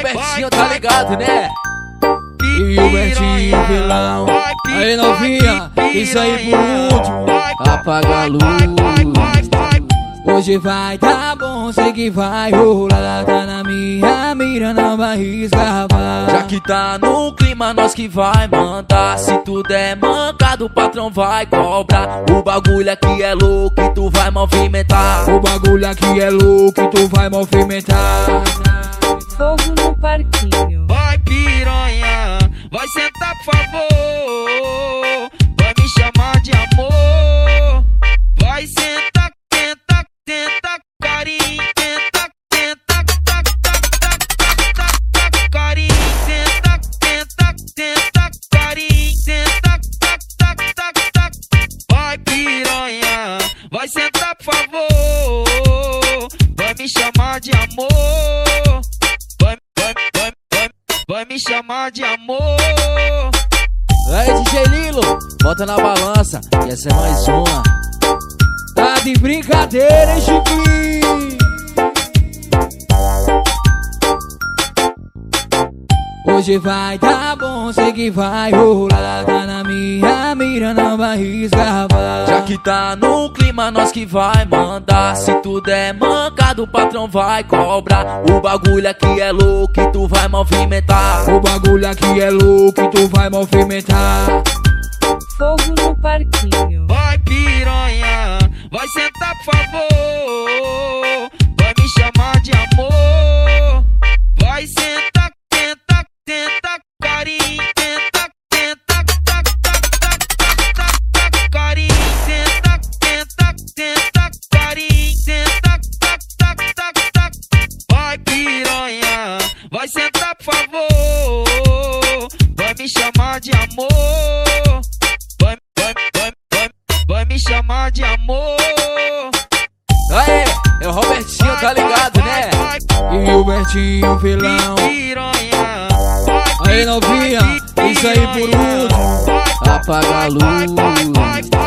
Robertinho, tá ligado, né? E o Bertinho vilão. Aí novinha, isso aí por último, apaga a luz. Hoje vai tá bom, sei que vai rolar. Tá na minha mira, não vai riscar. Já que tá no clima, nós que vai mandar. Se tudo é mancado, o patrão vai cobrar. O bagulho aqui é louco e tu vai movimentar. O bagulho aqui é louco e tu vai movimentar. Fogo no parquinho. Vai piranha, vai sentar por favor. Vai me chamar de amor. Vai sentar, tenta, tenta, carinho. Tenta, tenta, tac, tac, tac, tac, tac, tac, carinho. Tenta, tenta, tenta, carinho. Tenta, tac, tac, tac, tac. Vai piranha, vai sentar por favor. Vai me chamar de amor. Vai me chamar de amor. Aí, DJ Lilo, bota na balança, e essa é mais uma. Tá de brincadeira, hein, Chiquinho? Hoje vai tá bom, sei que vai rolar. Tá na minha mira, não vai riscar. Já que tá no clima, nós que vai mandar. Se tudo é mancado, o patrão vai cobrar. O bagulho aqui é louco e tu vai movimentar. O bagulho aqui é louco e tu vai movimentar. Fogo no parquinho. Vai piranha, vai sentar por favor. Vai me chamar de amor. Vai sentar, tenta, tenta, carinho. Tenta, tenta, tac, tac, tac, tac, tac, tac, carinho. Tenta, tenta, tenta, carinho. Tenta, tac, tac, tac, tac. Vai piranha, vai sentar por favor. Vai me chamar de amor. Vai me chamar de amor. Aê, é o Robertinho, tá ligado, né? E o Bertinho vilão. Piranha. Aí novinha, isso aí por último, Apaga a luz.